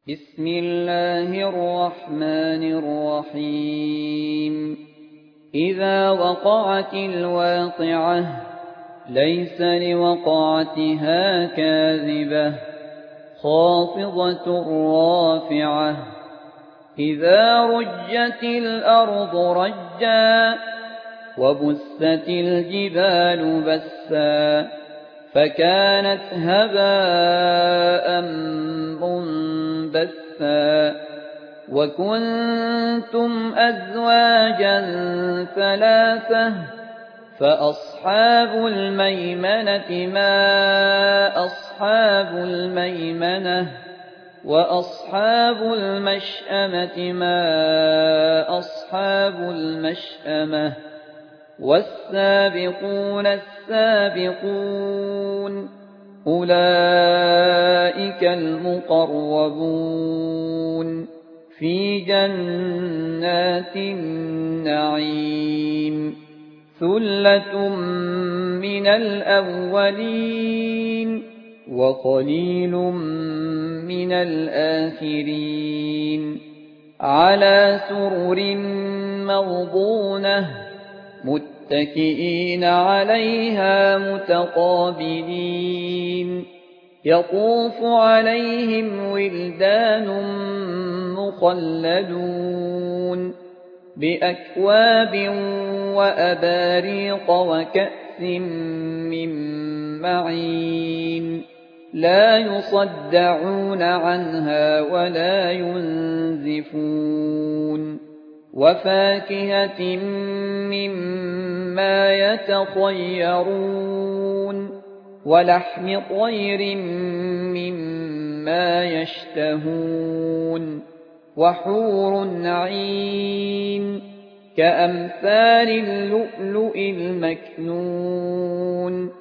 بسم الله الرحمن الرحيم إذا وقعت الواقعة ليس لوقعتها كاذبة خافضة رافعة إذا رجت الأرض رجا وبست الجبال بسا فكانت هباء منبثا وكنتم أزواجا ثلاثة فأصحاب الميمنة ما أصحاب الميمنة وأصحاب المشأمة ما أصحاب المشأمة والسابقون السابقون أولئك المقربون في جنات النعيم ثلة من الأولين وقليل من الآخرين على سرر موضونة متكئين عليها متقابلين يطوف عليهم ولدان مخلدون بأكواب وأباريق وكأس من معين لا يصدعون عنها ولا ينزفون وفاكهة مما يتخيرون ولحم طير مما يشتهون وحور عين كأمثال اللؤلؤ المكنون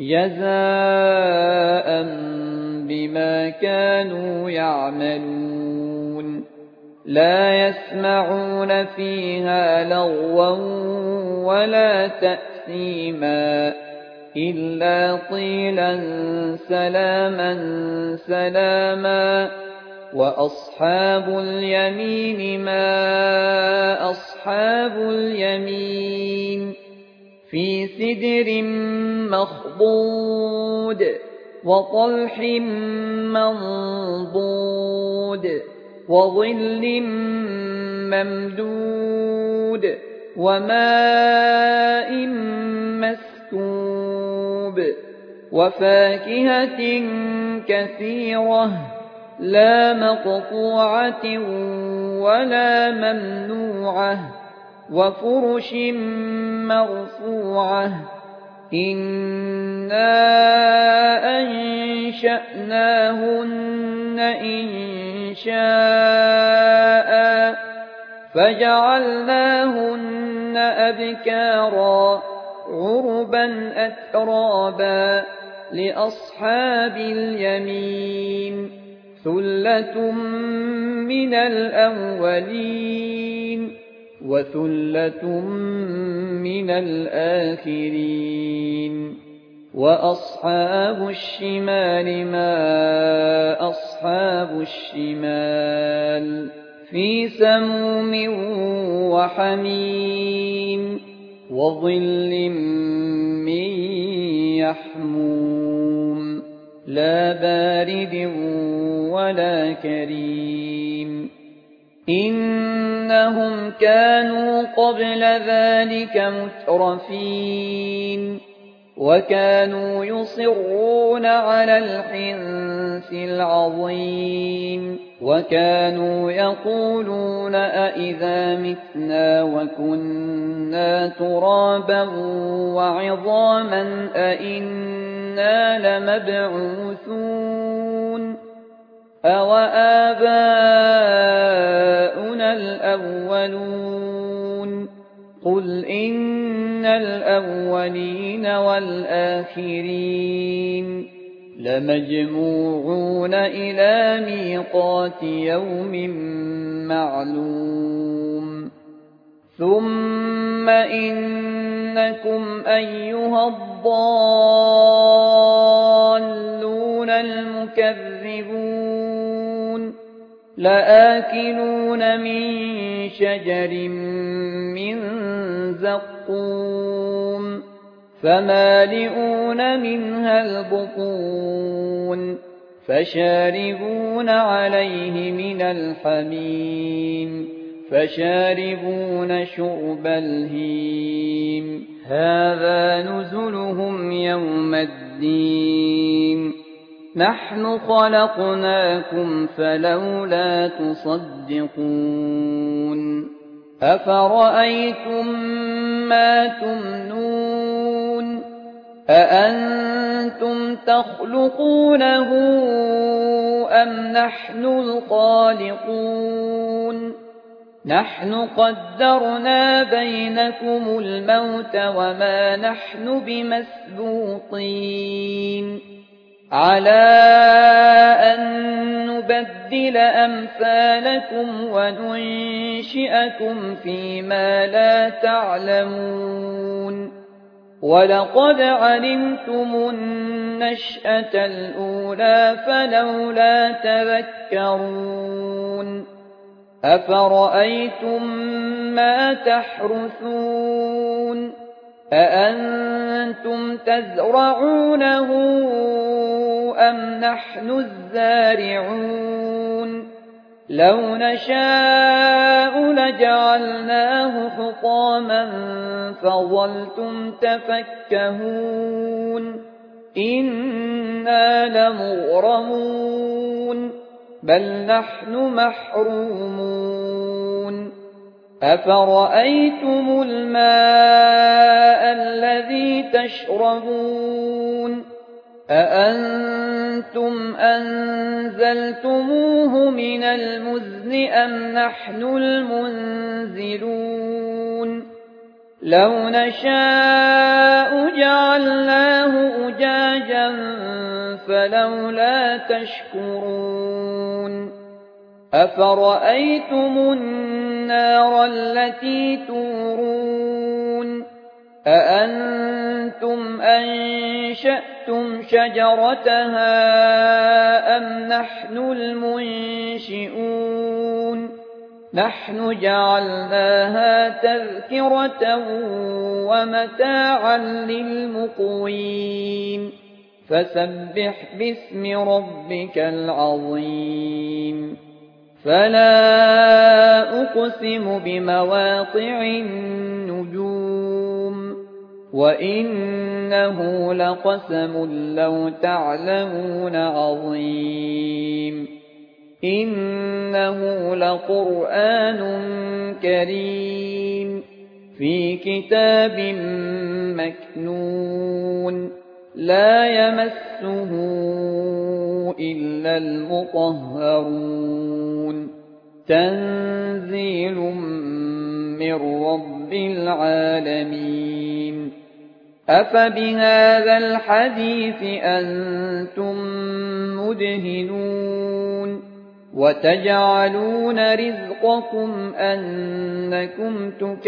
جزاء بما كانوا يعملون لا يسمعون فيها لغوا ولا تأثيما إلا قيلا سلاما سلاما وأصحاب اليمين ما أصحاب اليمين في سدر مخضود وطلح منضود وظل ممدود وماء مسكوب وفاكهة كثيرة لا مقطوعة ولا ممنوعة وفرش مرفوعة إنا أنشأناهن إنشاء فجعلناهن أبكارا عربا أترابا لأصحاب اليمين ثلة من الأولين وثلة من الآخرين وأصحاب الشمال ما أصحاب الشمال في سموم وحميم وظل من يحموم لا بارد ولا كريم إنهم كانوا قبل ذلك مترفين وكانوا يصرون على الحنث العظيم وكانوا يقولون أئذا متنا وكنا ترابا وعظاما أئنا لمبعوثون أوآباؤنا الأولون قل إن الأولين والآخرين لمجموعون إلى ميقات يوم معلوم ثم إنكم أيها الضالون المكذبون لآكلون من شجر من زقوم فمالئون منها البطون فشاربون عليه من الحميم فشاربون شرب الهيم هذا نزلهم يوم الدين نحن خلقناكم فلولا تصدقون أفرأيتم ما تمنون أأنتم تخلقونه أم نحن الخالقون نحن قدرنا بينكم الموت وما نحن بمسبوقين على أن نبدل أمثالكم وننشئكم فيما لا تعلمون ولقد علمتم النشأة الأولى فلولا تذكرون أفرأيتم ما تحرثون أأنتم تزرعونه أم نحن الزارعون لو نشاء لجعلناه حطاما فظلتم تفكهون إنا لمغرمون بل نحن محرومون أفرأيتم الماء الذي تشربون أأنتم أنزلتموه من المزن أم نحن المنزلون لو نشاء جعلناه أجاجا فلولا تشكرون أفرأيتم النار التي تورون أأنتم أنشأتم شجرتها أم نحن المنشئون نحن جعلناها تذكرة ومتاعا للمقوين فسبح باسم ربك العظيم فلا أقسم بمواقع النجوم وإنه لقسم لو تعلمون عظيم إنه لقرآن كريم في كتاب مكنون لا يمسه إلا المطهرون تنزيل من رب العالمين أفبهذا الحديث أنتم مدهنون وتجعلون رزقكم أنكم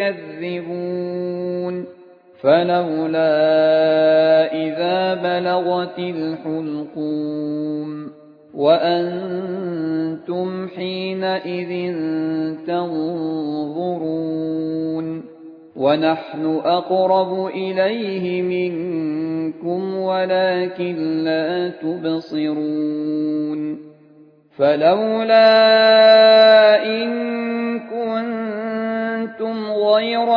تكذبون فلولا إذا بلغت الحلقوم وأنتم حينئذ تنظرون ونحن أقرب إليه منكم ولكن لا تبصرون فلولا إن كنتم غير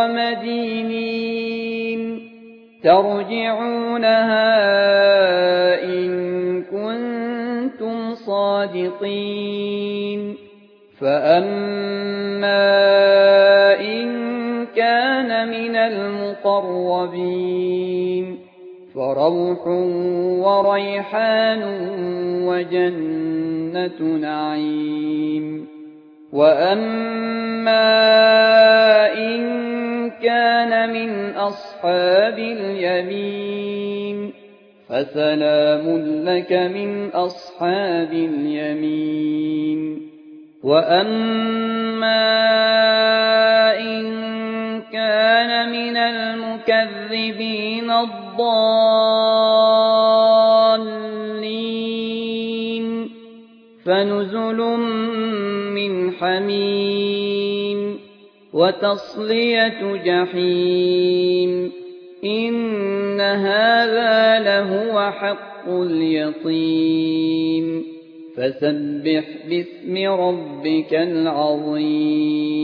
مدينين ترجعونها إن كنتم صادقين فأما إن كان من المقربين فروح وريحان وجنة نعيم وأما إن كان من أصحاب اليمين فسلام لك من أصحاب اليمين وأما إن كان من المكذبين الضالين فنزل من حميم وتصلية جحيم إن هذا لهو حق اليقين فسبح باسم ربك العظيم